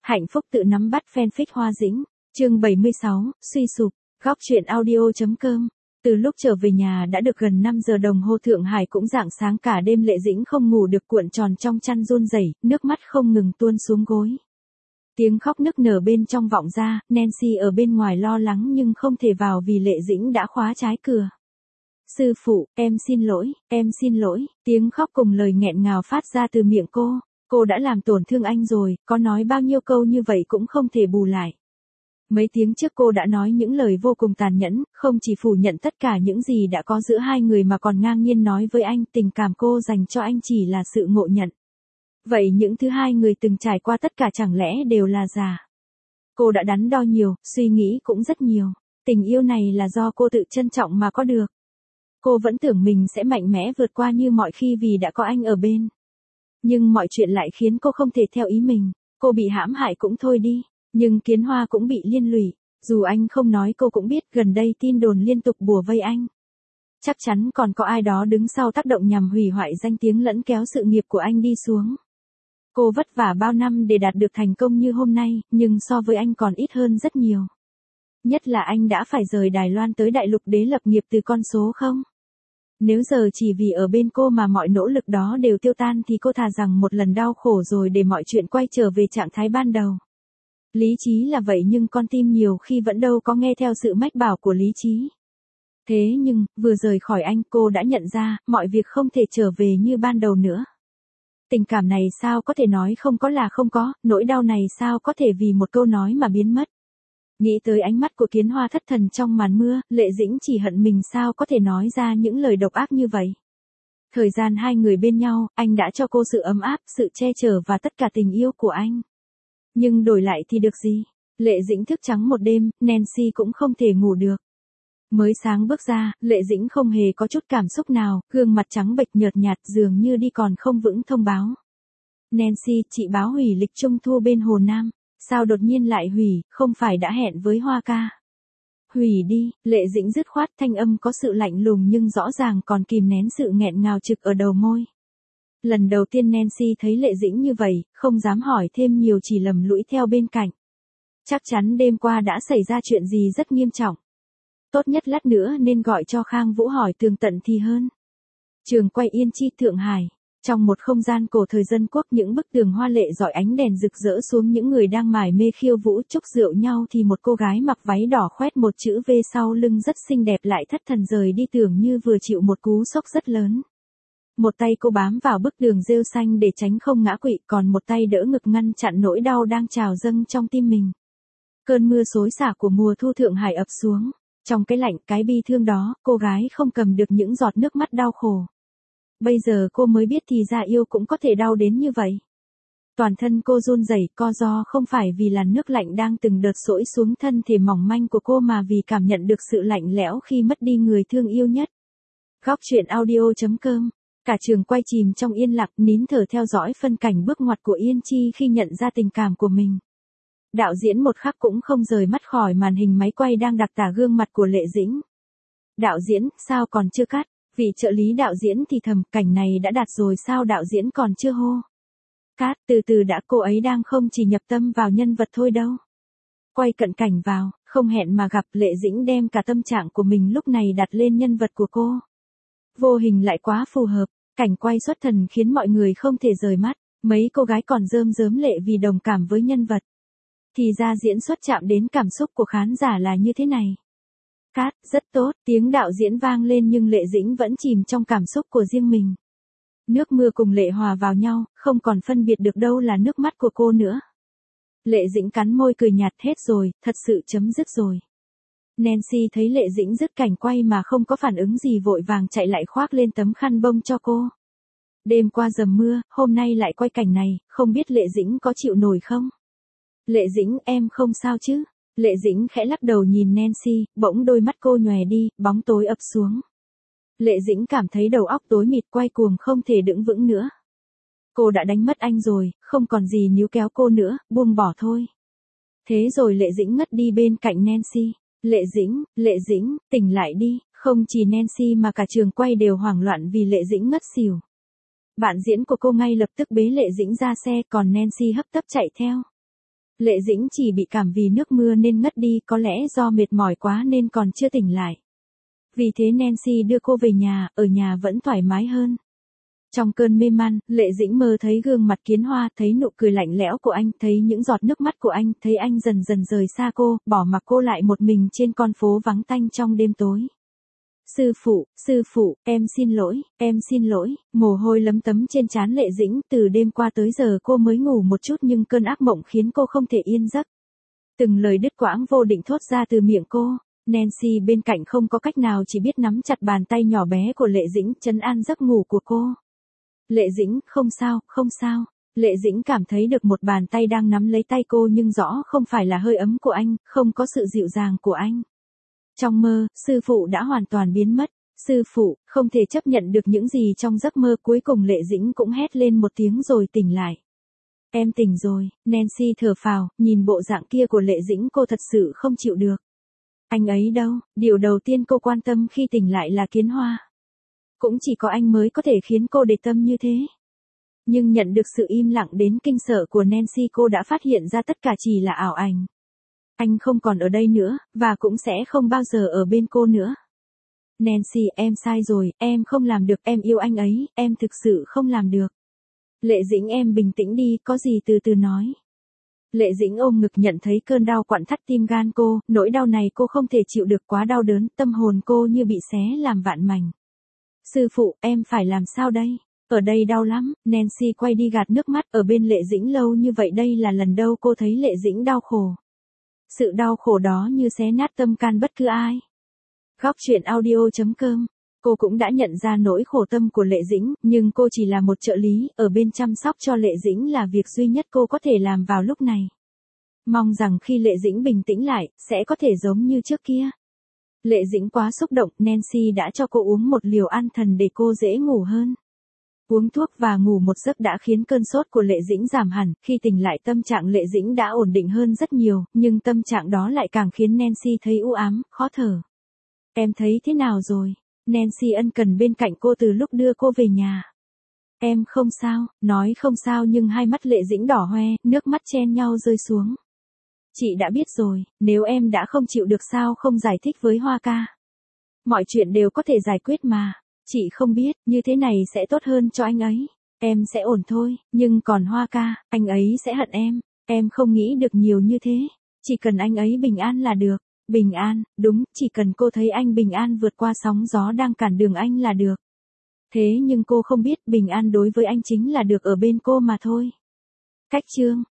Hạnh phúc tự nắm bắt fanfic Hoa Dĩnh, chương 76, suy sụp, góc truyện audio.com. Từ lúc trở về nhà đã được gần 5 giờ đồng hồ, Thượng Hải cũng rạng sáng cả đêm. Lệ Dĩnh không ngủ được, cuộn tròn trong chăn run rẩy, nước mắt không ngừng tuôn xuống gối. Tiếng khóc nức nở bên trong vọng ra, Nancy ở bên ngoài lo lắng nhưng không thể vào vì Lệ Dĩnh đã khóa trái cửa. Sư phụ, em xin lỗi, tiếng khóc cùng lời nghẹn ngào phát ra từ miệng cô. Cô đã làm tổn thương anh rồi, có nói bao nhiêu câu như vậy cũng không thể bù lại. Mấy tiếng trước cô đã nói những lời vô cùng tàn nhẫn, không chỉ phủ nhận tất cả những gì đã có giữa hai người mà còn ngang nhiên nói với anh tình cảm cô dành cho anh chỉ là sự ngộ nhận. Vậy những thứ hai người từng trải qua tất cả chẳng lẽ đều là giả? Cô đã đắn đo nhiều, suy nghĩ cũng rất nhiều. Tình yêu này là do cô tự trân trọng mà có được. Cô vẫn tưởng mình sẽ mạnh mẽ vượt qua như mọi khi vì đã có anh ở bên. Nhưng mọi chuyện lại khiến cô không thể theo ý mình. Cô bị hãm hại cũng thôi đi, nhưng Kiến Hoa cũng bị liên lụy. Dù anh không nói cô cũng biết, gần đây tin đồn liên tục bủa vây anh. Chắc chắn còn có ai đó đứng sau tác động nhằm hủy hoại danh tiếng lẫn kéo sự nghiệp của anh đi xuống. Cô vất vả bao năm để đạt được thành công như hôm nay, nhưng so với anh còn ít hơn rất nhiều. Nhất là anh đã phải rời Đài Loan tới Đại Lục để lập nghiệp từ con số không. Nếu giờ chỉ vì ở bên cô mà mọi nỗ lực đó đều tiêu tan thì cô thà rằng một lần đau khổ rồi để mọi chuyện quay trở về trạng thái ban đầu. Lý trí là vậy nhưng con tim nhiều khi vẫn đâu có nghe theo sự mách bảo của lý trí. Thế nhưng, vừa rời khỏi anh cô đã nhận ra, mọi việc không thể trở về như ban đầu nữa. Tình cảm này sao có thể nói không có là không có, nỗi đau này sao có thể vì một câu nói mà biến mất. Nghĩ tới ánh mắt của Kiến Hoa thất thần trong màn mưa, Lệ Dĩnh chỉ hận mình sao có thể nói ra những lời độc ác như vậy. Thời gian hai người bên nhau, anh đã cho cô sự ấm áp, sự che chở và tất cả tình yêu của anh. Nhưng đổi lại thì được gì? Lệ Dĩnh thức trắng một đêm, Nancy cũng không thể ngủ được. Mới sáng bước ra, Lệ Dĩnh không hề có chút cảm xúc nào, gương mặt trắng bệch nhợt nhạt dường như đi còn không vững thông báo. Nancy, chị báo hủy lịch trung thu bên Hồ Nam. Sao đột nhiên lại hủy, không phải đã hẹn với Hoa ca? Hủy đi, Lệ Dĩnh dứt khoát, thanh âm có sự lạnh lùng nhưng rõ ràng còn kìm nén sự nghẹn ngào trực ở đầu môi. Lần đầu tiên Nancy thấy Lệ Dĩnh như vậy, không dám hỏi thêm nhiều chỉ lầm lũi theo bên cạnh. Chắc chắn đêm qua đã xảy ra chuyện gì rất nghiêm trọng. Tốt nhất lát nữa nên gọi cho Khang Vũ hỏi tường tận thì hơn. Trường quay Yên Chi, Thượng Hải. Trong một không gian cổ thời dân quốc, những bức tường hoa lệ rọi ánh đèn rực rỡ xuống những người đang mải mê khiêu vũ chúc rượu nhau thì một cô gái mặc váy đỏ khoét một chữ V sau lưng rất xinh đẹp lại thất thần rời đi tưởng như vừa chịu một cú sốc rất lớn. Một tay cô bám vào bức tường rêu xanh để tránh không ngã quỵ, còn một tay đỡ ngực ngăn chặn nỗi đau đang trào dâng trong tim mình. Cơn mưa xối xả của mùa thu Thượng Hải ập xuống. Trong cái lạnh, cái bi thương đó, cô gái không cầm được những giọt nước mắt đau khổ. Bây giờ cô mới biết thì ra yêu cũng có thể đau đến như vậy. Toàn thân cô run rẩy, co ro không phải vì làn nước lạnh đang từng đợt xối xuống thân thể mỏng manh của cô mà vì cảm nhận được sự lạnh lẽo khi mất đi người thương yêu nhất. Góc truyện audio.com. Cả trường quay chìm trong yên lặng, nín thở theo dõi phân cảnh bước ngoặt của Yên Chi khi nhận ra tình cảm của mình. Đạo diễn một khắc cũng không rời mắt khỏi màn hình máy quay đang đặc tả gương mặt của Lệ Dĩnh. Đạo diễn, sao còn chưa cắt? Vị trợ lý đạo diễn thì thầm, cảnh này đã đạt rồi sao đạo diễn còn chưa hô. Cát, từ từ đã, cô ấy đang không chỉ nhập tâm vào nhân vật thôi đâu. Quay cận cảnh vào, không hẹn mà gặp, Lệ Dĩnh đem cả tâm trạng của mình lúc này đặt lên nhân vật của cô. Vô hình lại quá phù hợp, cảnh quay xuất thần khiến mọi người không thể rời mắt, mấy cô gái còn rơm rớm lệ vì đồng cảm với nhân vật. Thì ra diễn xuất chạm đến cảm xúc của khán giả là như thế này. Cát, rất tốt, tiếng đạo diễn vang lên nhưng Lệ Dĩnh vẫn chìm trong cảm xúc của riêng mình. Nước mưa cùng lệ hòa vào nhau, không còn phân biệt được đâu là nước mắt của cô nữa. Lệ Dĩnh cắn môi cười nhạt, hết rồi, thật sự chấm dứt rồi. Nancy thấy Lệ Dĩnh dứt cảnh quay mà không có phản ứng gì vội vàng chạy lại khoác lên tấm khăn bông cho cô. Đêm qua dầm mưa, hôm nay lại quay cảnh này, không biết Lệ Dĩnh có chịu nổi không? Lệ Dĩnh, em không sao chứ? Lệ Dĩnh khẽ lắc đầu nhìn Nancy, bỗng đôi mắt cô nhòe đi, bóng tối ập xuống. Lệ Dĩnh cảm thấy đầu óc tối mịt, quay cuồng không thể đứng vững nữa. Cô đã đánh mất anh rồi, không còn gì níu kéo cô nữa, buông bỏ thôi. Thế rồi Lệ Dĩnh ngất đi bên cạnh Nancy. Lệ Dĩnh, tỉnh lại đi, không chỉ Nancy mà cả trường quay đều hoảng loạn vì Lệ Dĩnh ngất xỉu. Bạn diễn của cô ngay lập tức bế Lệ Dĩnh ra xe, còn Nancy hấp tấp chạy theo. Lệ Dĩnh chỉ bị cảm vì nước mưa nên ngất đi, có lẽ do mệt mỏi quá nên còn chưa tỉnh lại. Vì thế Nancy đưa cô về nhà, ở nhà vẫn thoải mái hơn. Trong cơn mê man, Lệ Dĩnh mơ thấy gương mặt Kiến Hoa, thấy nụ cười lạnh lẽo của anh, thấy những giọt nước mắt của anh, thấy anh dần dần rời xa cô, bỏ mặc cô lại một mình trên con phố vắng tanh trong đêm tối. Sư phụ, em xin lỗi, mồ hôi lấm tấm trên trán Lệ Dĩnh, từ đêm qua tới giờ cô mới ngủ một chút nhưng cơn ác mộng khiến cô không thể yên giấc. Từng lời đứt quãng vô định thốt ra từ miệng cô. Nancy bên cạnh không có cách nào chỉ biết nắm chặt bàn tay nhỏ bé của Lệ Dĩnh, trấn an giấc ngủ của cô. Lệ Dĩnh, không sao. Lệ Dĩnh cảm thấy được một bàn tay đang nắm lấy tay cô nhưng rõ không phải là hơi ấm của anh, không có sự dịu dàng của anh. Trong mơ, sư phụ đã hoàn toàn biến mất. Sư phụ, không thể chấp nhận được những gì trong giấc mơ, cuối cùng Lệ Dĩnh cũng hét lên một tiếng rồi tỉnh lại. Em tỉnh rồi, Nancy thở phào, nhìn bộ dạng kia của Lệ Dĩnh cô thật sự không chịu được. Anh ấy đâu? Điều đầu tiên cô quan tâm khi tỉnh lại là Kiến Hoa. Cũng chỉ có anh mới có thể khiến cô để tâm như thế. Nhưng nhận được sự im lặng đến kinh sợ của Nancy, cô đã phát hiện ra tất cả chỉ là ảo ảnh. Anh không còn ở đây nữa, và cũng sẽ không bao giờ ở bên cô nữa. Nancy, em sai rồi, em không làm được, em yêu anh ấy, em thực sự không làm được. Lệ Dĩnh, em bình tĩnh đi, có gì từ từ nói. Lệ Dĩnh ôm ngực nhận thấy cơn đau quặn thắt tim gan cô, nỗi đau này cô không thể chịu được, quá đau đớn, tâm hồn cô như bị xé làm vạn mảnh. Sư phụ, em phải làm sao đây? Ở đây đau lắm, Nancy quay đi gạt nước mắt, ở bên Lệ Dĩnh lâu như vậy đây là lần đầu cô thấy Lệ Dĩnh đau khổ. Sự đau khổ đó như xé nát tâm can bất cứ ai. Góc truyện audio.com. Cô cũng đã nhận ra nỗi khổ tâm của Lệ Dĩnh, nhưng cô chỉ là một trợ lý, ở bên chăm sóc cho Lệ Dĩnh là việc duy nhất cô có thể làm vào lúc này. Mong rằng khi Lệ Dĩnh bình tĩnh lại, sẽ có thể giống như trước kia. Lệ Dĩnh quá xúc động, Nancy đã cho cô uống một liều an thần để cô dễ ngủ hơn. Uống thuốc và ngủ một giấc đã khiến cơn sốt của Lệ Dĩnh giảm hẳn, khi tỉnh lại tâm trạng Lệ Dĩnh đã ổn định hơn rất nhiều, nhưng tâm trạng đó lại càng khiến Nancy thấy u ám, khó thở. Em thấy thế nào rồi? Nancy ân cần bên cạnh cô từ lúc đưa cô về nhà. Em không sao, nói không sao nhưng hai mắt Lệ Dĩnh đỏ hoe, nước mắt chen nhau rơi xuống. Chị đã biết rồi, nếu em đã không chịu được sao không giải thích với Hoa ca. Mọi chuyện đều có thể giải quyết mà. Chị không biết, như thế này sẽ tốt hơn cho anh ấy. Em sẽ ổn thôi, nhưng còn Hoa ca, anh ấy sẽ hận em. Em không nghĩ được nhiều như thế. Chỉ cần anh ấy bình an là được. Bình an, đúng, chỉ cần cô thấy anh bình an vượt qua sóng gió đang cản đường anh là được. Thế nhưng cô không biết bình an đối với anh chính là được ở bên cô mà thôi. Cách chương